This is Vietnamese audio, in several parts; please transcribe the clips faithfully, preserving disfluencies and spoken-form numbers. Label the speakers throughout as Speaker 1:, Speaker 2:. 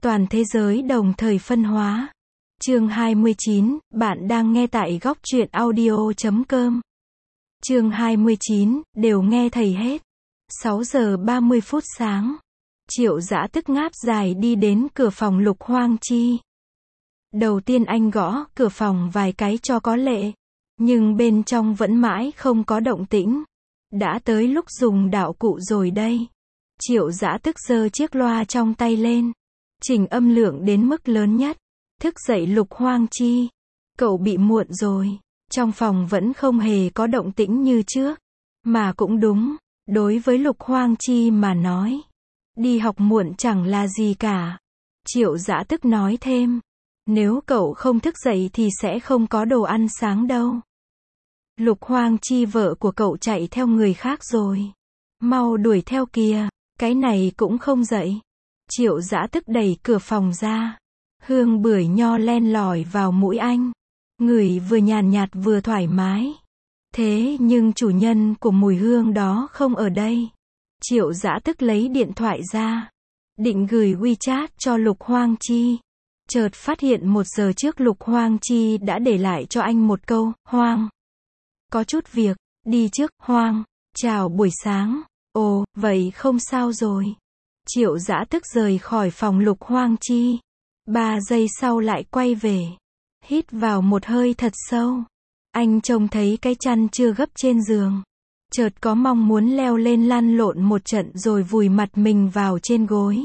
Speaker 1: Toàn thế giới đồng thời phân hóa. Chương hai mươi chín, bạn đang nghe tại góc truyện audio chấm com. Chương hai mươi chín, đều nghe thầy hết. sáu giờ ba mươi phút sáng. Triệu Dã tức ngáp dài đi đến cửa phòng Lục Hoang Chi. Đầu tiên anh gõ cửa phòng vài cái cho có lệ, nhưng bên trong vẫn mãi không có động tĩnh. Đã tới lúc dùng đạo cụ rồi đây. Triệu Dã tức giơ chiếc loa trong tay lên, chỉnh âm lượng đến mức lớn nhất. Thức dậy Lục Hoang Chi. Cậu bị muộn rồi. Trong phòng vẫn không hề có động tĩnh như trước. Mà cũng đúng, đối với Lục Hoang Chi mà nói, đi học muộn chẳng là gì cả. Triệu Dã tức nói thêm, nếu cậu không thức dậy thì sẽ không có đồ ăn sáng đâu. Lục Hoang Chi vợ của cậu chạy theo người khác rồi. Mau đuổi theo kìa, cái này cũng không dậy. Triệu Dã tức đẩy cửa phòng ra. Hương bưởi nho len lỏi vào mũi anh. Ngửi vừa nhàn nhạt vừa thoải mái. Thế nhưng chủ nhân của mùi hương đó không ở đây. Triệu Dã tức lấy điện thoại ra, định gửi WeChat cho Lục Hoang Chi. Chợt phát hiện một giờ trước Lục Hoang Chi đã để lại cho anh một câu, Hoang. Có chút việc, đi trước, Hoang. Chào buổi sáng. Ồ, vậy không sao rồi. Triệu Dã tức rời khỏi phòng Lục Hoang Chi. Ba giây sau lại quay về. Hít vào một hơi thật sâu. Anh trông thấy cái chăn chưa gấp trên giường. Chợt có mong muốn leo lên lăn lộn một trận rồi vùi mặt mình vào trên gối.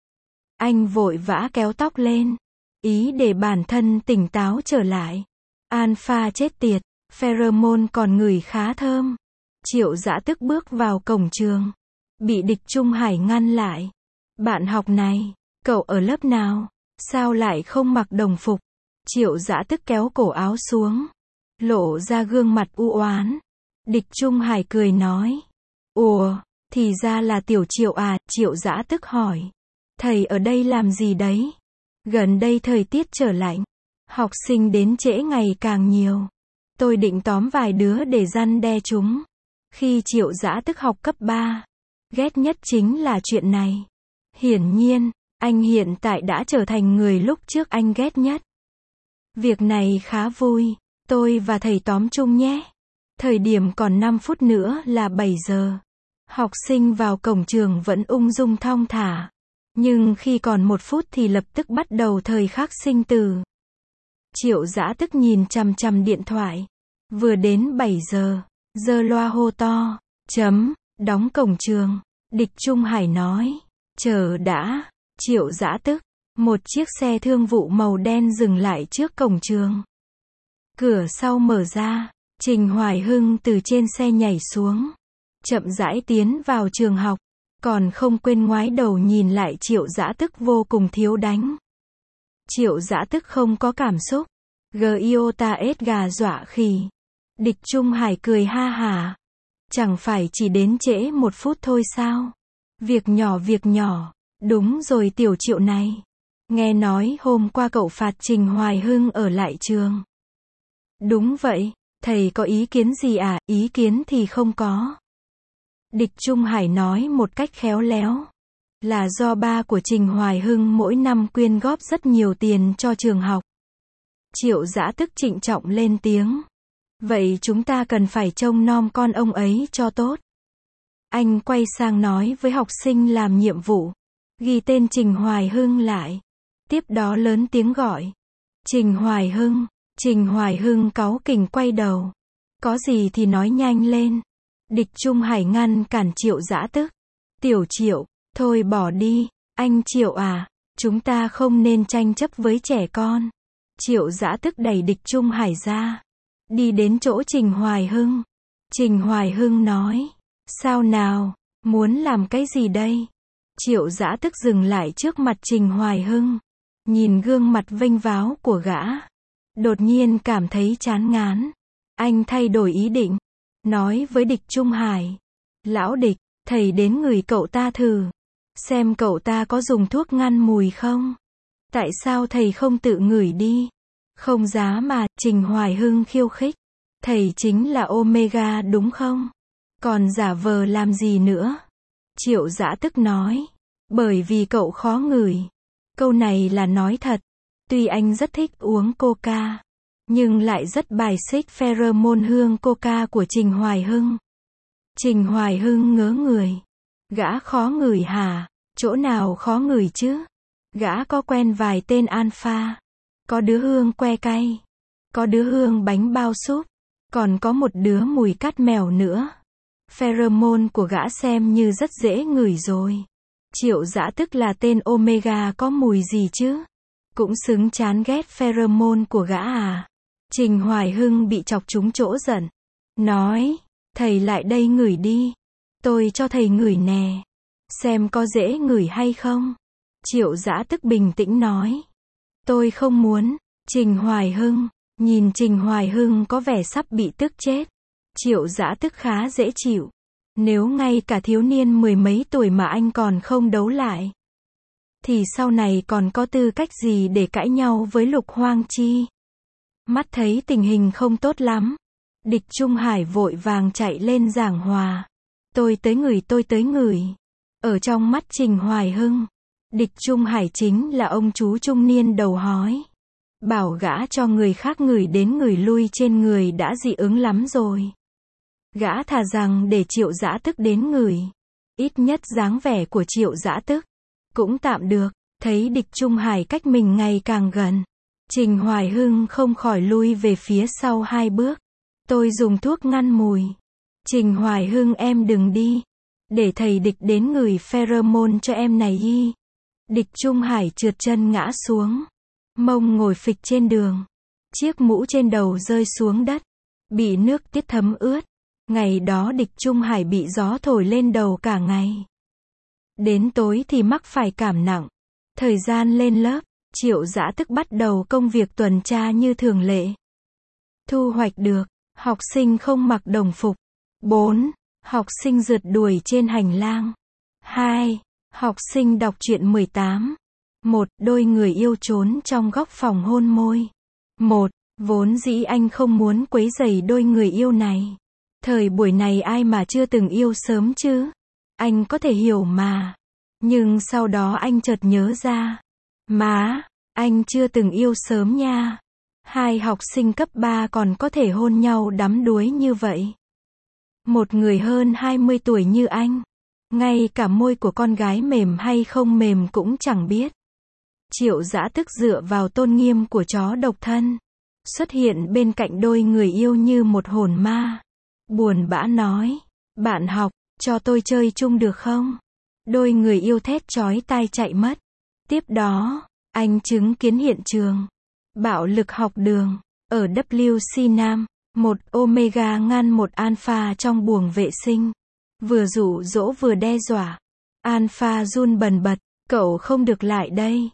Speaker 1: Anh vội vã kéo tóc lên, ý để bản thân tỉnh táo trở lại. Alpha chết tiệt, pheromone còn ngửi khá thơm. Triệu Dã tức bước vào cổng trường, bị Địch Trung Hải ngăn lại. Bạn học này, cậu ở lớp nào? Sao lại không mặc đồng phục? Triệu Dã tức kéo cổ áo xuống, lộ ra gương mặt u oán. Địch Trung Hải cười nói, ủa, thì ra là Tiểu Triệu à? Triệu Dã tức hỏi, thầy ở đây làm gì đấy? Gần đây thời tiết trở lạnh, học sinh đến trễ ngày càng nhiều. Tôi định tóm vài đứa để răn đe chúng. Khi Triệu Dã tức học cấp ba, ghét nhất chính là chuyện này. Hiển nhiên, anh hiện tại đã trở thành người lúc trước anh ghét nhất. Việc này khá vui, tôi và thầy tóm chung nhé. Thời điểm còn năm phút nữa là bảy giờ. Học sinh vào cổng trường vẫn ung dung thong thả. Nhưng khi còn một phút thì lập tức bắt đầu thời khắc sinh tử. Triệu Dã tức nhìn chằm chằm điện thoại. Vừa đến bảy giờ, giơ loa hô to, chấm, đóng cổng trường. Địch Trung Hải nói, chờ đã. Triệu Dã tức, một chiếc xe thương vụ màu đen dừng lại trước cổng trường. Cửa sau mở ra, Trình Hoài Hưng từ trên xe nhảy xuống, chậm rãi tiến vào trường học, còn không quên ngoái đầu nhìn lại Triệu Dã tức vô cùng thiếu đánh. Triệu Dã tức không có cảm xúc. Giota S gà dọa khỉ. Địch Trung Hải cười ha hả. Chẳng phải chỉ đến trễ một phút thôi sao? Việc nhỏ việc nhỏ. Đúng rồi Tiểu Triệu này. Nghe nói hôm qua cậu phạt Trình Hoài Hưng ở lại trường. Đúng vậy, thầy có ý kiến gì à? Ý kiến thì không có. Địch Trung Hải nói một cách khéo léo. Là do ba của Trình Hoài Hưng mỗi năm quyên góp rất nhiều tiền cho trường học. Triệu Dã tức trịnh trọng lên tiếng. Vậy chúng ta cần phải trông nom con ông ấy cho tốt. Anh quay sang nói với học sinh làm nhiệm vụ. Ghi tên Trình Hoài Hưng lại. Tiếp đó lớn tiếng gọi. Trình Hoài Hưng. Trình Hoài Hưng cáu kỉnh quay đầu. Có gì thì nói nhanh lên. Địch Trung Hải ngăn cản Triệu Dã tức. Tiểu Triệu, thôi bỏ đi. Anh Triệu à, chúng ta không nên tranh chấp với trẻ con. Triệu Dã tức đẩy Địch Trung Hải ra. Đi đến chỗ Trình Hoài Hưng. Trình Hoài Hưng nói. Sao nào, muốn làm cái gì đây? Triệu Dã tức dừng lại trước mặt Trình Hoài Hưng. Nhìn gương mặt vênh váo của gã. Đột nhiên cảm thấy chán ngán. Anh thay đổi ý định. Nói với Địch Trung Hải. Lão Địch, thầy đến người cậu ta thử. Xem cậu ta có dùng thuốc ngăn mùi không? Tại sao thầy không tự ngửi đi? Không giá mà, Trình Hoài Hưng khiêu khích. Thầy chính là Omega đúng không? Còn giả vờ làm gì nữa? Triệu Dã tức nói. Bởi vì cậu khó ngửi. Câu này là nói thật. Tuy anh rất thích uống coca, nhưng lại rất bài xích pheromone hương coca của Trình Hoài Hưng. Trình Hoài Hưng ngớ người. Gã khó ngửi hả? Chỗ nào khó ngửi chứ? Gã có quen vài tên alpha. Có đứa hương que cay. Có đứa hương bánh bao súp. Còn có một đứa mùi cát mèo nữa. Pheromone của gã xem như rất dễ ngửi rồi. Triệu Dã tức là tên Omega có mùi gì chứ? Cũng xứng chán ghét pheromone của gã à? Trình Hoài Hưng bị chọc trúng chỗ giận. Nói, thầy lại đây ngửi đi. Tôi cho thầy ngửi nè. Xem có dễ ngửi hay không? Triệu Dã tức bình tĩnh nói. Tôi không muốn. Trình Hoài Hưng. Nhìn Trình Hoài Hưng có vẻ sắp bị tức chết. Triệu Dã tức khá dễ chịu. Nếu ngay cả thiếu niên mười mấy tuổi mà anh còn không đấu lại, thì sau này còn có tư cách gì để cãi nhau với Lục Hoang Chi? Mắt thấy tình hình không tốt lắm, Địch Trung Hải vội vàng chạy lên giảng hòa. Tôi tới ngửi, tôi tới ngửi. Ở trong mắt Trình Hoài Hưng, Địch Trung Hải chính là ông chú trung niên đầu hói. Bảo gã cho người khác ngửi đến ngửi lui trên người đã dị ứng lắm rồi. Gã thà rằng để Triệu Dã tức đến ngửi. Ít nhất dáng vẻ của Triệu Dã tức cũng tạm được. Thấy Địch Trung Hải cách mình ngày càng gần, Trình Hoài Hưng không khỏi lui về phía sau hai bước. Tôi dùng thuốc ngăn mùi. Trình Hoài Hưng em đừng đi. Để thầy Địch đến ngửi pheromone cho em này y. Địch Trung Hải trượt chân ngã xuống. Mông ngồi phịch trên đường. Chiếc mũ trên đầu rơi xuống đất. Bị nước tiết thấm ướt. Ngày đó Địch Trung Hải bị gió thổi lên đầu cả ngày. Đến tối thì mắc phải cảm nặng. Thời gian lên lớp, Triệu Dã tức bắt đầu công việc tuần tra như thường lệ. Thu hoạch được, học sinh không mặc đồng phục. bốn. Học sinh rượt đuổi trên hành lang. hai. Học sinh đọc truyện mười tám. một. Đôi người yêu trốn trong góc phòng hôn môi. một. Vốn dĩ anh không muốn quấy rầy đôi người yêu này. Thời buổi này ai mà chưa từng yêu sớm chứ? Anh có thể hiểu mà. Nhưng sau đó anh chợt nhớ ra. Má, anh chưa từng yêu sớm nha. Hai học sinh cấp ba còn có thể hôn nhau đắm đuối như vậy. Một người hơn hai mươi tuổi như anh, ngay cả môi của con gái mềm hay không mềm cũng chẳng biết. Triệu Dã tức dựa vào tôn nghiêm của chó độc thân, xuất hiện bên cạnh đôi người yêu như một hồn ma. Buồn bã nói, bạn học, cho tôi chơi chung được không? Đôi người yêu thét chói tai chạy mất. Tiếp đó, anh chứng kiến hiện trường bạo lực học đường. Ở W C Nam, một Omega ngăn một Alpha trong buồng vệ sinh. Vừa dụ dỗ vừa đe dọa. Alpha run bần bật, cậu không được lại đây.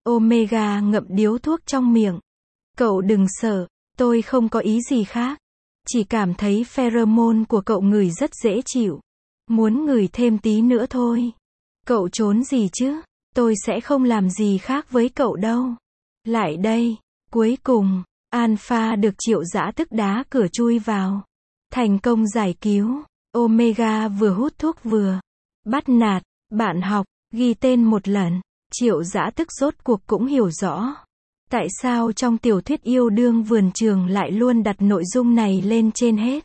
Speaker 1: Omega ngậm điếu thuốc trong miệng. Cậu đừng sợ, tôi không có ý gì khác. Chỉ cảm thấy pheromone của cậu ngửi rất dễ chịu. Muốn ngửi thêm tí nữa thôi. Cậu trốn gì chứ? Tôi sẽ không làm gì khác với cậu đâu. Lại đây. Cuối cùng, Alpha được Triệu Dã tức đá cửa chui vào. Thành công giải cứu. Omega vừa hút thuốc vừa bắt nạt bạn học, ghi tên một lần. Triệu Dã tức rốt cuộc cũng hiểu rõ. Tại sao trong tiểu thuyết yêu đương vườn trường lại luôn đặt nội dung này lên trên hết.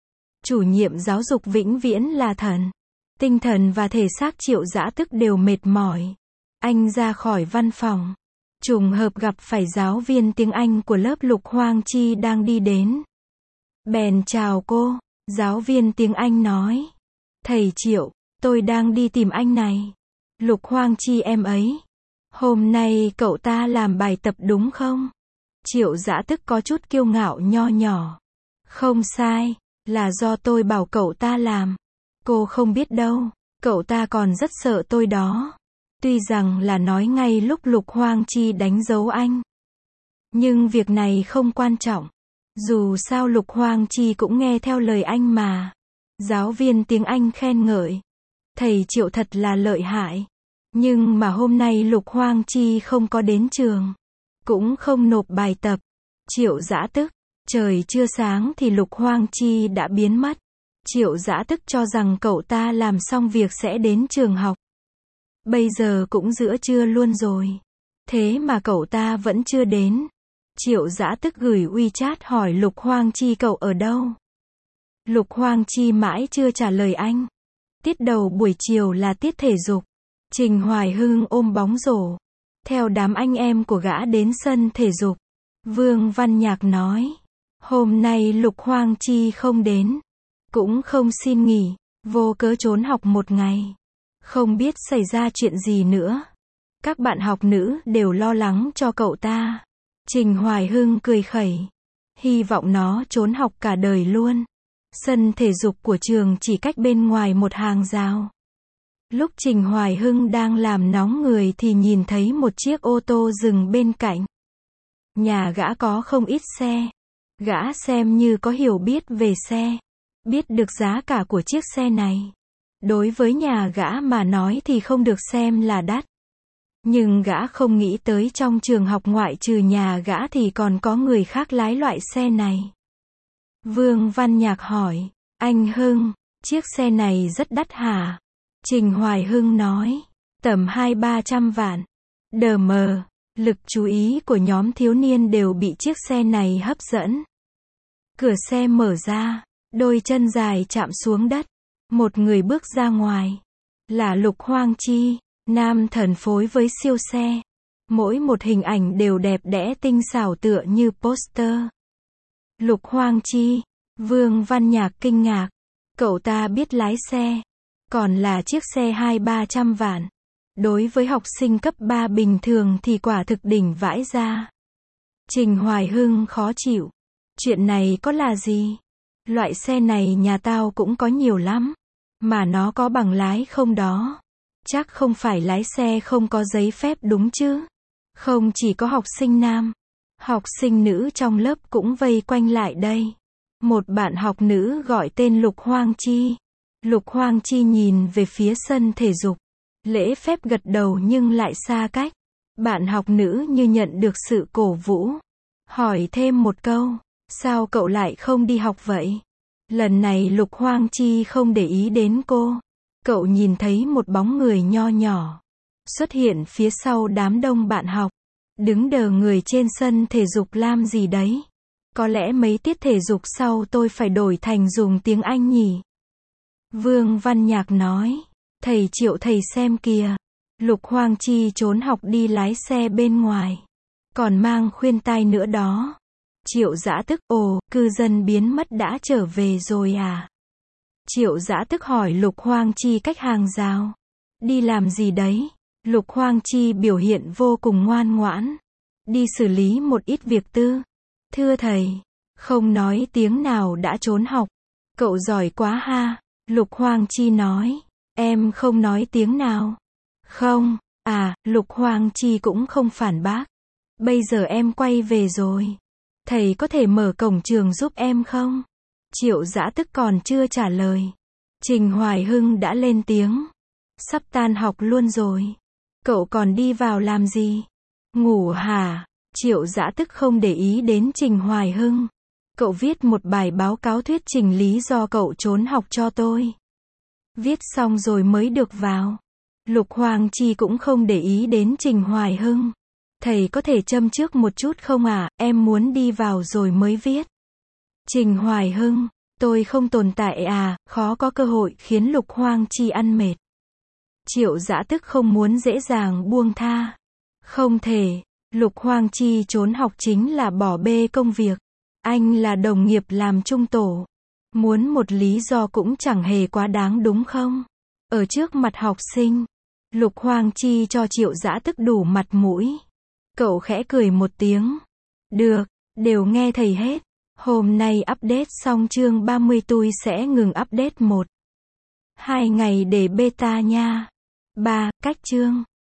Speaker 1: Chủ nhiệm giáo dục vĩnh viễn là thần. Tinh thần và thể xác Triệu Dã tức đều mệt mỏi. Anh ra khỏi văn phòng. Trùng hợp gặp phải giáo viên tiếng Anh của lớp Lục Hoang Chi đang đi đến. Bèn chào cô. Giáo viên tiếng Anh nói. Thầy Triệu, tôi đang đi tìm anh này. Lục Hoang Chi em ấy. Hôm nay cậu ta làm bài tập đúng không? Triệu Dã tức có chút kiêu ngạo nho nhỏ. Không sai, là do tôi bảo cậu ta làm. Cô không biết đâu, cậu ta còn rất sợ tôi đó. Tuy rằng là nói ngay lúc Lục Hoang Chi đánh dấu anh. Nhưng việc này không quan trọng. Dù sao Lục Hoang Chi cũng nghe theo lời anh mà. Giáo viên tiếng Anh khen ngợi. Thầy Triệu thật là lợi hại. Nhưng mà hôm nay Lục Hoang Chi không có đến trường. Cũng không nộp bài tập. Triệu Dã tức. Trời chưa sáng thì Lục Hoang Chi đã biến mất. Triệu Dã tức cho rằng cậu ta làm xong việc sẽ đến trường học. Bây giờ cũng giữa trưa luôn rồi. Thế mà cậu ta vẫn chưa đến. Triệu Dã tức gửi WeChat hỏi Lục Hoang Chi cậu ở đâu. Lục Hoang Chi mãi chưa trả lời anh. Tiết đầu buổi chiều là tiết thể dục. Trình Hoài Hưng ôm bóng rổ. Theo đám anh em của gã đến sân thể dục. Vương Văn Nhạc nói. Hôm nay Lục Hoang Chi không đến. Cũng không xin nghỉ. Vô cớ trốn học một ngày. Không biết xảy ra chuyện gì nữa. Các bạn học nữ đều lo lắng cho cậu ta. Trình Hoài Hưng cười khẩy. Hy vọng nó trốn học cả đời luôn. Sân thể dục của trường chỉ cách bên ngoài một hàng rào. Lúc Trình Hoài Hưng đang làm nóng người thì nhìn thấy một chiếc ô tô dừng bên cạnh. Nhà gã có không ít xe. Gã xem như có hiểu biết về xe. Biết được giá cả của chiếc xe này. Đối với nhà gã mà nói thì không được xem là đắt. Nhưng gã không nghĩ tới trong trường học ngoại trừ nhà gã thì còn có người khác lái loại xe này. Vương Văn Nhạc hỏi, anh Hưng, chiếc xe này rất đắt hả? Trình Hoài Hưng nói, tầm hai ba trăm vạn. Đờ mờ, lực chú ý của nhóm thiếu niên đều bị chiếc xe này hấp dẫn. Cửa xe mở ra, đôi chân dài chạm xuống đất. Một người bước ra ngoài. Là Lục Hoang Chi, nam thần phối với siêu xe. Mỗi một hình ảnh đều đẹp đẽ tinh xảo tựa như poster. Lục Hoang Chi, Vương Văn Nhạc kinh ngạc. Cậu ta biết lái xe. Còn là chiếc xe hai ba trăm vạn. Đối với học sinh cấp ba bình thường thì quả thực đỉnh vãi ra. Trình Hoài Hưng khó chịu. Chuyện này có là gì? Loại xe này nhà tao cũng có nhiều lắm. Mà nó có bằng lái không đó? Chắc không phải lái xe không có giấy phép đúng chứ? Không chỉ có học sinh nam. Học sinh nữ trong lớp cũng vây quanh lại đây. Một bạn học nữ gọi tên Lục Hoang Chi. Lục Hoang Chi nhìn về phía sân thể dục. Lễ phép gật đầu nhưng lại xa cách. Bạn học nữ như nhận được sự cổ vũ. Hỏi thêm một câu. Sao cậu lại không đi học vậy? Lần này Lục Hoang Chi không để ý đến cô. Cậu nhìn thấy một bóng người nho nhỏ. Xuất hiện phía sau đám đông bạn học. Đứng đờ người trên sân thể dục làm gì đấy? Có lẽ mấy tiết thể dục sau tôi phải đổi thành dùng tiếng Anh nhỉ? Vương Văn Nhạc nói. Thầy Triệu thầy xem kìa. Lục Hoang Chi trốn học đi lái xe bên ngoài. Còn mang khuyên tai nữa đó. Triệu Dã tức, ồ, cư dân biến mất đã trở về rồi à? Triệu Dã tức hỏi Lục Hoang Chi cách hàng rào. Đi làm gì đấy? Lục Hoang Chi biểu hiện vô cùng ngoan ngoãn. Đi xử lý một ít việc tư. Thưa thầy, không nói tiếng nào đã trốn học. Cậu giỏi quá ha. Lục Hoang Chi nói. Em không nói tiếng nào. Không, à, Lục Hoang Chi cũng không phản bác. Bây giờ em quay về rồi. Thầy có thể mở cổng trường giúp em không? Triệu Dã tức còn chưa trả lời. Trình Hoài Hưng đã lên tiếng. Sắp tan học luôn rồi. Cậu còn đi vào làm gì? Ngủ hả? Triệu Dã tức không để ý đến Trình Hoài Hưng. Cậu viết một bài báo cáo thuyết trình lý do cậu trốn học cho tôi. Viết xong rồi mới được vào. Lục Hoang Chi cũng không để ý đến Trình Hoài Hưng. Thầy có thể châm trước một chút không à, em muốn đi vào rồi mới viết. Trình Hoài Hưng, tôi không tồn tại à, khó có cơ hội khiến Lục Hoang Chi ăn mệt. Triệu Dã tức không muốn dễ dàng buông tha. Không thể, Lục Hoang Chi trốn học chính là bỏ bê công việc. Anh là đồng nghiệp làm chung tổ. Muốn một lý do cũng chẳng hề quá đáng đúng không? Ở trước mặt học sinh, Lục Hoang Chi cho Triệu Dã tức đủ mặt mũi. Cậu khẽ cười một tiếng. Được, đều nghe thầy hết. Hôm nay update xong chương ba mươi tôi sẽ ngừng update một. Hai ngày để beta nha. ba. Cách chương.